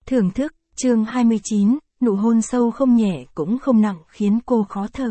Thưởng thức, chương 29, nụ hôn sâu không nhẹ cũng không nặng khiến cô khó thở.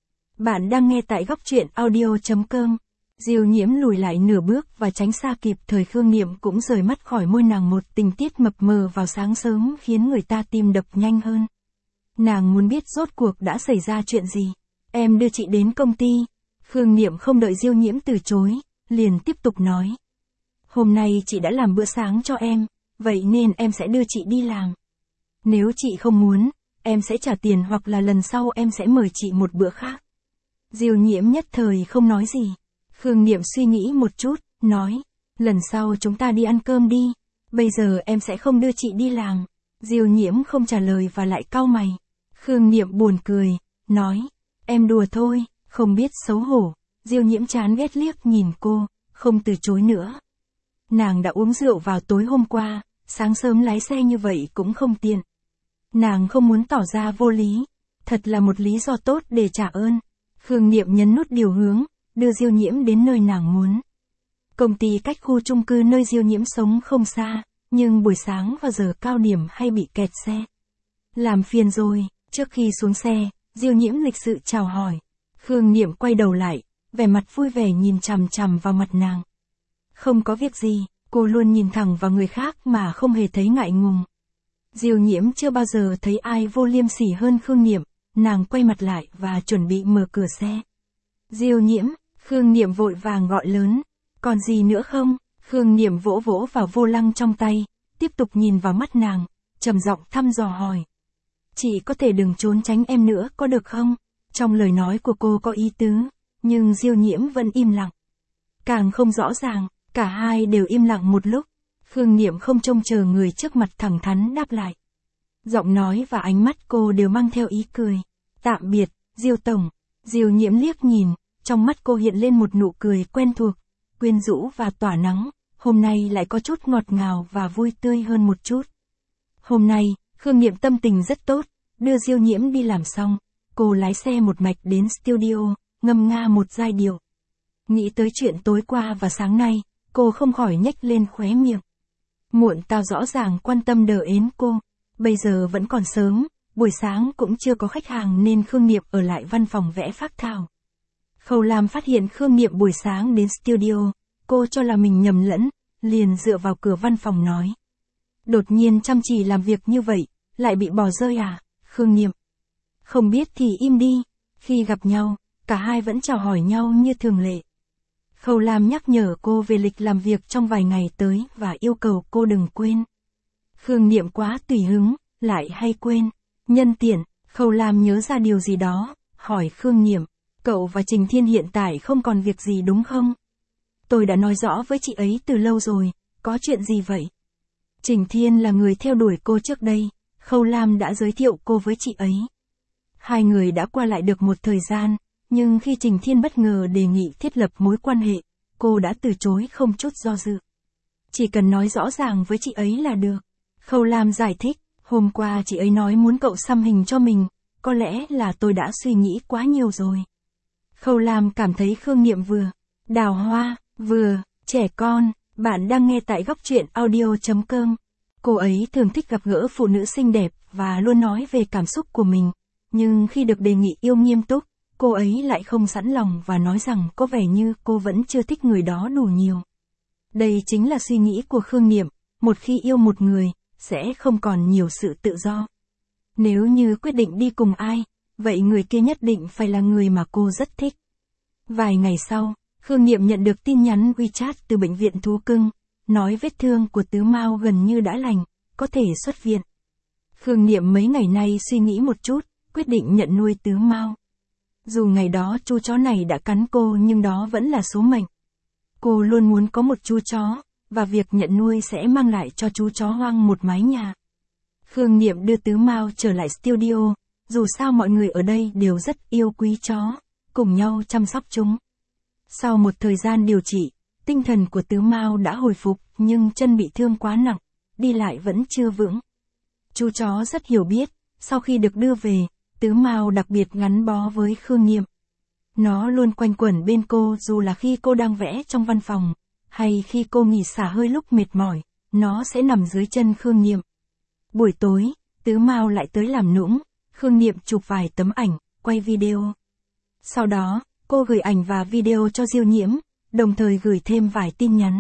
Bạn đang nghe tại góc truyện audio.com. Diêu Nhiễm lùi lại nửa bước và tránh xa kịp thời. Khương Niệm cũng rời mắt khỏi môi nàng. Một tình tiết mập mờ vào sáng sớm khiến người ta tim đập nhanh hơn. Nàng muốn biết rốt cuộc đã xảy ra chuyện gì. Em đưa chị đến công ty. Khương Niệm không đợi Diêu Nhiễm từ chối, liền tiếp tục nói. Hôm nay chị đã làm bữa sáng cho em, vậy nên em sẽ đưa chị đi làm. Nếu chị không muốn, em sẽ trả tiền hoặc là lần sau em sẽ mời chị một bữa khác. Diêu Nhiễm nhất thời không nói gì. Khương Niệm suy nghĩ một chút, nói, lần sau chúng ta đi ăn cơm đi, bây giờ em sẽ không đưa chị đi làm. Diêu Nhiễm không trả lời và lại cau mày. Khương Niệm buồn cười, nói, em đùa thôi, không biết xấu hổ. Diêu Nhiễm chán ghét liếc nhìn cô, không từ chối nữa. Nàng đã uống rượu vào tối hôm qua, sáng sớm lái xe như vậy cũng không tiện. Nàng không muốn tỏ ra vô lý, thật là một lý do tốt để trả ơn. Khương Niệm nhấn nút điều hướng, đưa Diêu Nhiễm đến nơi nàng muốn. Công ty cách khu chung cư nơi Diêu Nhiễm sống không xa, nhưng buổi sáng vào giờ cao điểm hay bị kẹt xe. Làm phiền rồi. Trước khi xuống xe, Diêu Nhiễm lịch sự chào hỏi. Khương Niệm quay đầu lại, vẻ mặt vui vẻ nhìn chằm chằm vào mặt nàng. Không có việc gì, cô luôn nhìn thẳng vào người khác mà không hề thấy ngại ngùng. Diêu Nhiễm chưa bao giờ thấy ai vô liêm sỉ hơn Khương Niệm, nàng quay mặt lại và chuẩn bị mở cửa xe. Diêu Nhiễm, Khương Niệm vội vàng gọi lớn, còn gì nữa không? Khương Niệm vỗ vỗ vào vô lăng trong tay, tiếp tục nhìn vào mắt nàng, trầm giọng thăm dò hỏi. Chị có thể đừng trốn tránh em nữa có được không? Trong lời nói của cô có ý tứ, nhưng Diêu Nhiễm vẫn im lặng. Càng không rõ ràng, cả hai đều im lặng một lúc. Khương Niệm không trông chờ người trước mặt thẳng thắn đáp lại. Giọng nói và ánh mắt cô đều mang theo ý cười. Tạm biệt, Diêu tổng. Diêu Nhiễm liếc nhìn, trong mắt cô hiện lên một nụ cười quen thuộc, quyến rũ và tỏa nắng, hôm nay lại có chút ngọt ngào và vui tươi hơn một chút. Hôm nay, Khương Niệm tâm tình rất tốt, đưa Diêu Nhiễm đi làm xong, cô lái xe một mạch đến studio, ngâm nga một giai điệu. Nghĩ tới chuyện tối qua và sáng nay, cô không khỏi nhếch lên khóe miệng. Muộn tao rõ ràng quan tâm đờ ến cô, bây giờ vẫn còn sớm, buổi sáng cũng chưa có khách hàng nên Khương Niệm ở lại văn phòng vẽ phác thảo. Khâu Lam phát hiện Khương Niệm buổi sáng đến studio, cô cho là mình nhầm lẫn, liền dựa vào cửa văn phòng nói. Đột nhiên chăm chỉ làm việc như vậy, lại bị bỏ rơi à, Khương Niệm? Không biết thì im đi, khi gặp nhau, cả hai vẫn chào hỏi nhau như thường lệ. Khâu Lam nhắc nhở cô về lịch làm việc trong vài ngày tới và yêu cầu cô đừng quên. Khương Niệm quá tùy hứng, lại hay quên. Nhân tiện, Khâu Lam nhớ ra điều gì đó, hỏi Khương Niệm, cậu và Trình Thiên hiện tại không còn việc gì đúng không? Tôi đã nói rõ với chị ấy từ lâu rồi, có chuyện gì vậy? Trình Thiên là người theo đuổi cô trước đây, Khâu Lam đã giới thiệu cô với chị ấy. Hai người đã qua lại được một thời gian, nhưng khi Trình Thiên bất ngờ đề nghị thiết lập mối quan hệ, cô đã từ chối không chút do dự. Chỉ cần nói rõ ràng với chị ấy là được. Khâu Lam giải thích, hôm qua chị ấy nói muốn cậu xăm hình cho mình, có lẽ là tôi đã suy nghĩ quá nhiều rồi. Khâu Lam cảm thấy Khương Niệm vừa đào hoa, vừa trẻ con. Bạn đang nghe tại góc truyện audio.com. Cô ấy thường thích gặp gỡ phụ nữ xinh đẹp và luôn nói về cảm xúc của mình, nhưng khi được đề nghị yêu nghiêm túc, cô ấy lại không sẵn lòng và nói rằng có vẻ như cô vẫn chưa thích người đó đủ nhiều. Đây chính là suy nghĩ của Khương Niệm, một khi yêu một người, sẽ không còn nhiều sự tự do. Nếu như quyết định đi cùng ai, vậy người kia nhất định phải là người mà cô rất thích. Vài ngày sau, Khương Niệm nhận được tin nhắn WeChat từ bệnh viện thú cưng, nói vết thương của Tứ Mao gần như đã lành, có thể xuất viện. Khương Niệm mấy ngày nay suy nghĩ một chút, quyết định nhận nuôi Tứ Mao. Dù ngày đó chú chó này đã cắn cô nhưng đó vẫn là số mệnh. Cô luôn muốn có một chú chó, và việc nhận nuôi sẽ mang lại cho chú chó hoang một mái nhà. Khương Niệm đưa Tứ Mao trở lại studio, dù sao mọi người ở đây đều rất yêu quý chó, cùng nhau chăm sóc chúng. Sau một thời gian điều trị, tinh thần của Tứ Mao đã hồi phục nhưng chân bị thương quá nặng, đi lại vẫn chưa vững. Chú chó rất hiểu biết, sau khi được đưa về, Tứ Mao đặc biệt gắn bó với Khương Niệm. Nó luôn quanh quẩn bên cô dù là khi cô đang vẽ trong văn phòng, hay khi cô nghỉ xả hơi lúc mệt mỏi, nó sẽ nằm dưới chân Khương Niệm. Buổi tối, Tứ Mao lại tới làm nũng, Khương Niệm chụp vài tấm ảnh, quay video. Sau đó, cô gửi ảnh và video cho Diêu Nhiễm, đồng thời gửi thêm vài tin nhắn.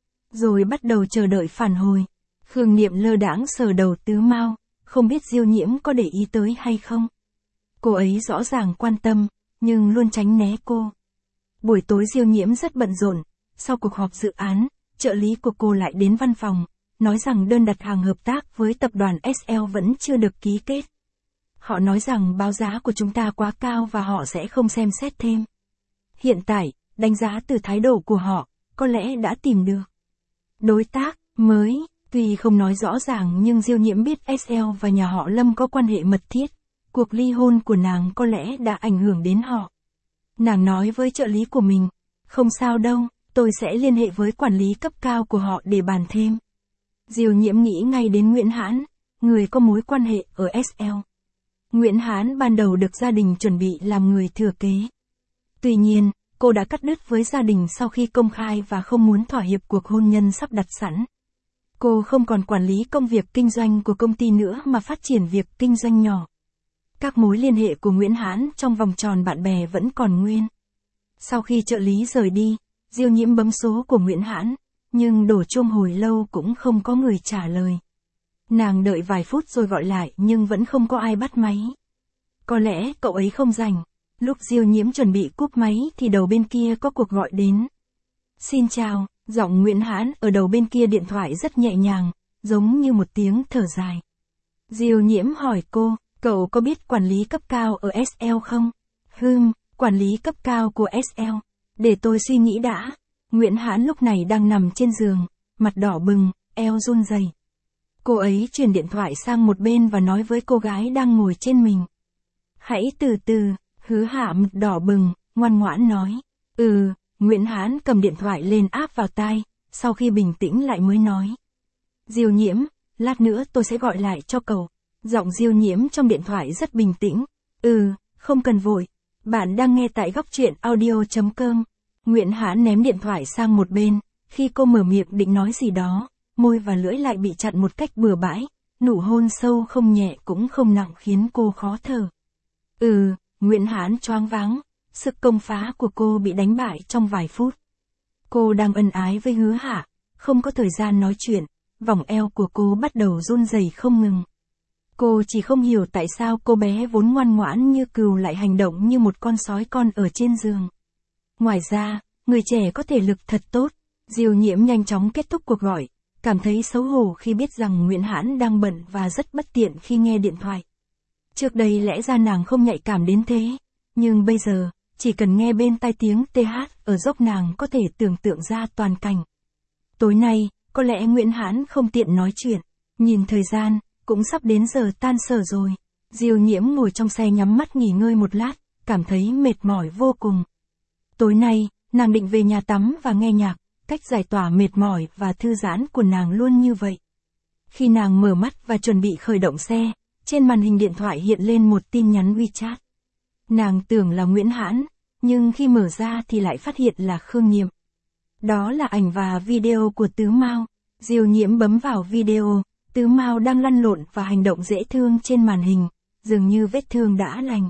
Rồi bắt đầu chờ đợi phản hồi. Khương Niệm lơ đãng sờ đầu Tứ Mao, không biết Diêu Nhiễm có để ý tới hay không. Cô ấy rõ ràng quan tâm, nhưng luôn tránh né cô. Buổi tối Diêu Nhiễm rất bận rộn, sau cuộc họp dự án, trợ lý của cô lại đến văn phòng, nói rằng đơn đặt hàng hợp tác với tập đoàn SL vẫn chưa được ký kết. Họ nói rằng báo giá của chúng ta quá cao và họ sẽ không xem xét thêm. Hiện tại, đánh giá từ thái độ của họ, có lẽ đã tìm được đối tác mới. Tuy không nói rõ ràng nhưng Diêu Nhiễm biết SL và nhà họ Lâm có quan hệ mật thiết. Cuộc ly hôn của nàng có lẽ đã ảnh hưởng đến họ. Nàng nói với trợ lý của mình, không sao đâu, tôi sẽ liên hệ với quản lý cấp cao của họ để bàn thêm. Diêu Nhiễm nghĩ ngay đến Nguyễn Hãn, người có mối quan hệ ở SL. Nguyễn Hãn ban đầu được gia đình chuẩn bị làm người thừa kế. Tuy nhiên, cô đã cắt đứt với gia đình sau khi công khai và không muốn thỏa hiệp cuộc hôn nhân sắp đặt sẵn. Cô không còn quản lý công việc kinh doanh của công ty nữa mà phát triển việc kinh doanh nhỏ. Các mối liên hệ của Nguyễn Hãn trong vòng tròn bạn bè vẫn còn nguyên. Sau khi trợ lý rời đi, Diêu Nhiễm bấm số của Nguyễn Hãn, nhưng đổ chuông hồi lâu cũng không có người trả lời. Nàng đợi vài phút rồi gọi lại nhưng vẫn không có ai bắt máy. Có lẽ cậu ấy không rảnh. Lúc Diêu Nhiễm chuẩn bị cúp máy thì đầu bên kia có cuộc gọi đến. Xin chào, giọng Nguyễn Hãn ở đầu bên kia điện thoại rất nhẹ nhàng, giống như một tiếng thở dài. Diêu Nhiễm hỏi cô, cậu có biết quản lý cấp cao ở SL không? Quản lý cấp cao của SL. Để tôi suy nghĩ đã. Nguyễn Hãn lúc này đang nằm trên giường, mặt đỏ bừng, eo run rẩy. Cô ấy chuyển điện thoại sang một bên và nói với cô gái đang ngồi trên mình. Hãy từ từ, Hứa Hạ mặt đỏ bừng, ngoan ngoãn nói. Nguyễn Hãn cầm điện thoại lên áp vào tai, sau khi bình tĩnh lại mới nói. Diêu Nhiễm, lát nữa tôi sẽ gọi lại cho cậu. Giọng Diêu Nhiễm trong điện thoại rất bình tĩnh. Không cần vội. Bạn đang nghe tại góc truyện audio.com. Nguyễn Hãn ném điện thoại sang một bên, khi cô mở miệng định nói gì đó, môi và lưỡi lại bị chặn một cách bừa bãi, nụ hôn sâu không nhẹ cũng không nặng khiến cô khó thở. Nguyễn Hãn choáng váng, sức công phá của cô bị đánh bại trong vài phút. Cô đang ân ái với Hứa Hạ, không có thời gian nói chuyện, vòng eo của cô bắt đầu run rẩy không ngừng. Cô chỉ không hiểu tại sao cô bé vốn ngoan ngoãn như cừu lại hành động như một con sói con ở trên giường. Ngoài ra, người trẻ có thể lực thật tốt. Diêu Nhiễm nhanh chóng kết thúc cuộc gọi, cảm thấy xấu hổ khi biết rằng Nguyễn Hãn đang bận và rất bất tiện khi nghe điện thoại. Trước đây lẽ ra nàng không nhạy cảm đến thế, nhưng bây giờ, chỉ cần nghe bên tai tiếng TH ở dốc nàng có thể tưởng tượng ra toàn cảnh. Tối nay, có lẽ Nguyễn Hãn không tiện nói chuyện. Nhìn thời gian, cũng sắp đến giờ tan sở rồi. Diêu Nhiễm ngồi trong xe nhắm mắt nghỉ ngơi một lát, cảm thấy mệt mỏi vô cùng. Tối nay, nàng định về nhà tắm và nghe nhạc, cách giải tỏa mệt mỏi và thư giãn của nàng luôn như vậy. Khi nàng mở mắt và chuẩn bị khởi động xe, trên màn hình điện thoại hiện lên một tin nhắn WeChat. Nàng tưởng là Nguyễn Hãn, nhưng khi mở ra thì lại phát hiện là Khương Niệm. Đó là ảnh và video của Tứ Mao. Diêu Nhiễm bấm vào video, Tứ Mao đang lăn lộn và hành động dễ thương trên màn hình, dường như vết thương đã lành.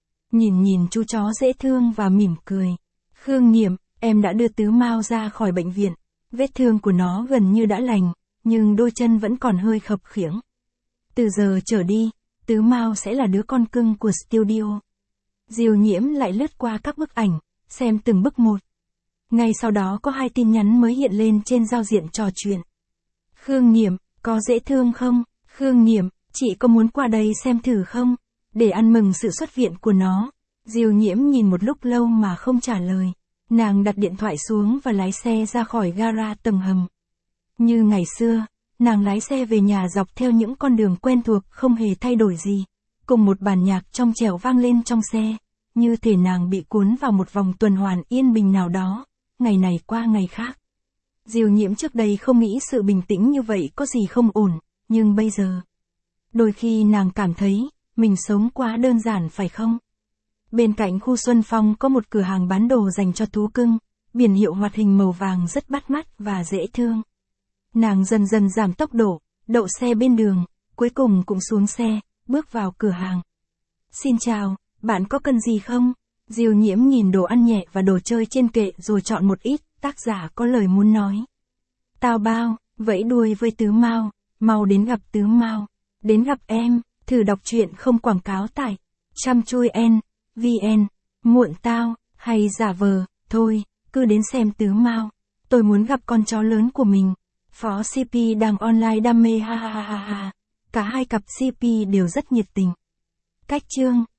Nhìn chú chó dễ thương và mỉm cười. Khương Niệm, em đã đưa Tứ Mao ra khỏi bệnh viện. Vết thương của nó gần như đã lành, nhưng đôi chân vẫn còn hơi khập khiễng. Từ giờ trở đi, Tứ Mao sẽ là đứa con cưng của studio. Diêu Nhiễm lại lướt qua các bức ảnh, xem từng bức một. Ngay sau đó có 2 tin nhắn mới hiện lên trên giao diện trò chuyện. Khương Niệm, có dễ thương không? Khương Niệm, chị có muốn qua đây xem thử không? Để ăn mừng sự xuất viện của nó. Diêu Nhiễm nhìn một lúc lâu mà không trả lời. Nàng đặt điện thoại xuống và lái xe ra khỏi gara tầng hầm. Như ngày xưa, nàng lái xe về nhà dọc theo những con đường quen thuộc không hề thay đổi gì. Cùng một bản nhạc trong trẻo vang lên trong xe, như thể nàng bị cuốn vào một vòng tuần hoàn yên bình nào đó, ngày này qua ngày khác. Diêu Nhiễm trước đây không nghĩ sự bình tĩnh như vậy có gì không ổn, nhưng bây giờ, đôi khi nàng cảm thấy, mình sống quá đơn giản phải không? Bên cạnh khu Xuân Phong có một cửa hàng bán đồ dành cho thú cưng, biển hiệu hoạt hình màu vàng rất bắt mắt và dễ thương. Nàng dần dần giảm tốc độ, đậu xe bên đường, cuối cùng cũng xuống xe, bước vào cửa hàng. Xin chào, bạn có cần gì không? Diêu Nhiễm nhìn đồ ăn nhẹ và đồ chơi trên kệ rồi chọn một ít, tác giả có lời muốn nói. Tao bao, vẫy đuôi với Tứ Mao, mau đến gặp Tứ Mao. Đến gặp em, thử đọc truyện không quảng cáo tại chăm chui vn, muộn tao, hay giả vờ, thôi, cứ đến xem Tứ Mao. Tôi muốn gặp con chó lớn của mình. Phó CP đang online đam mê ha ha ha ha ha. Cả hai cặp CP đều rất nhiệt tình. Cách chương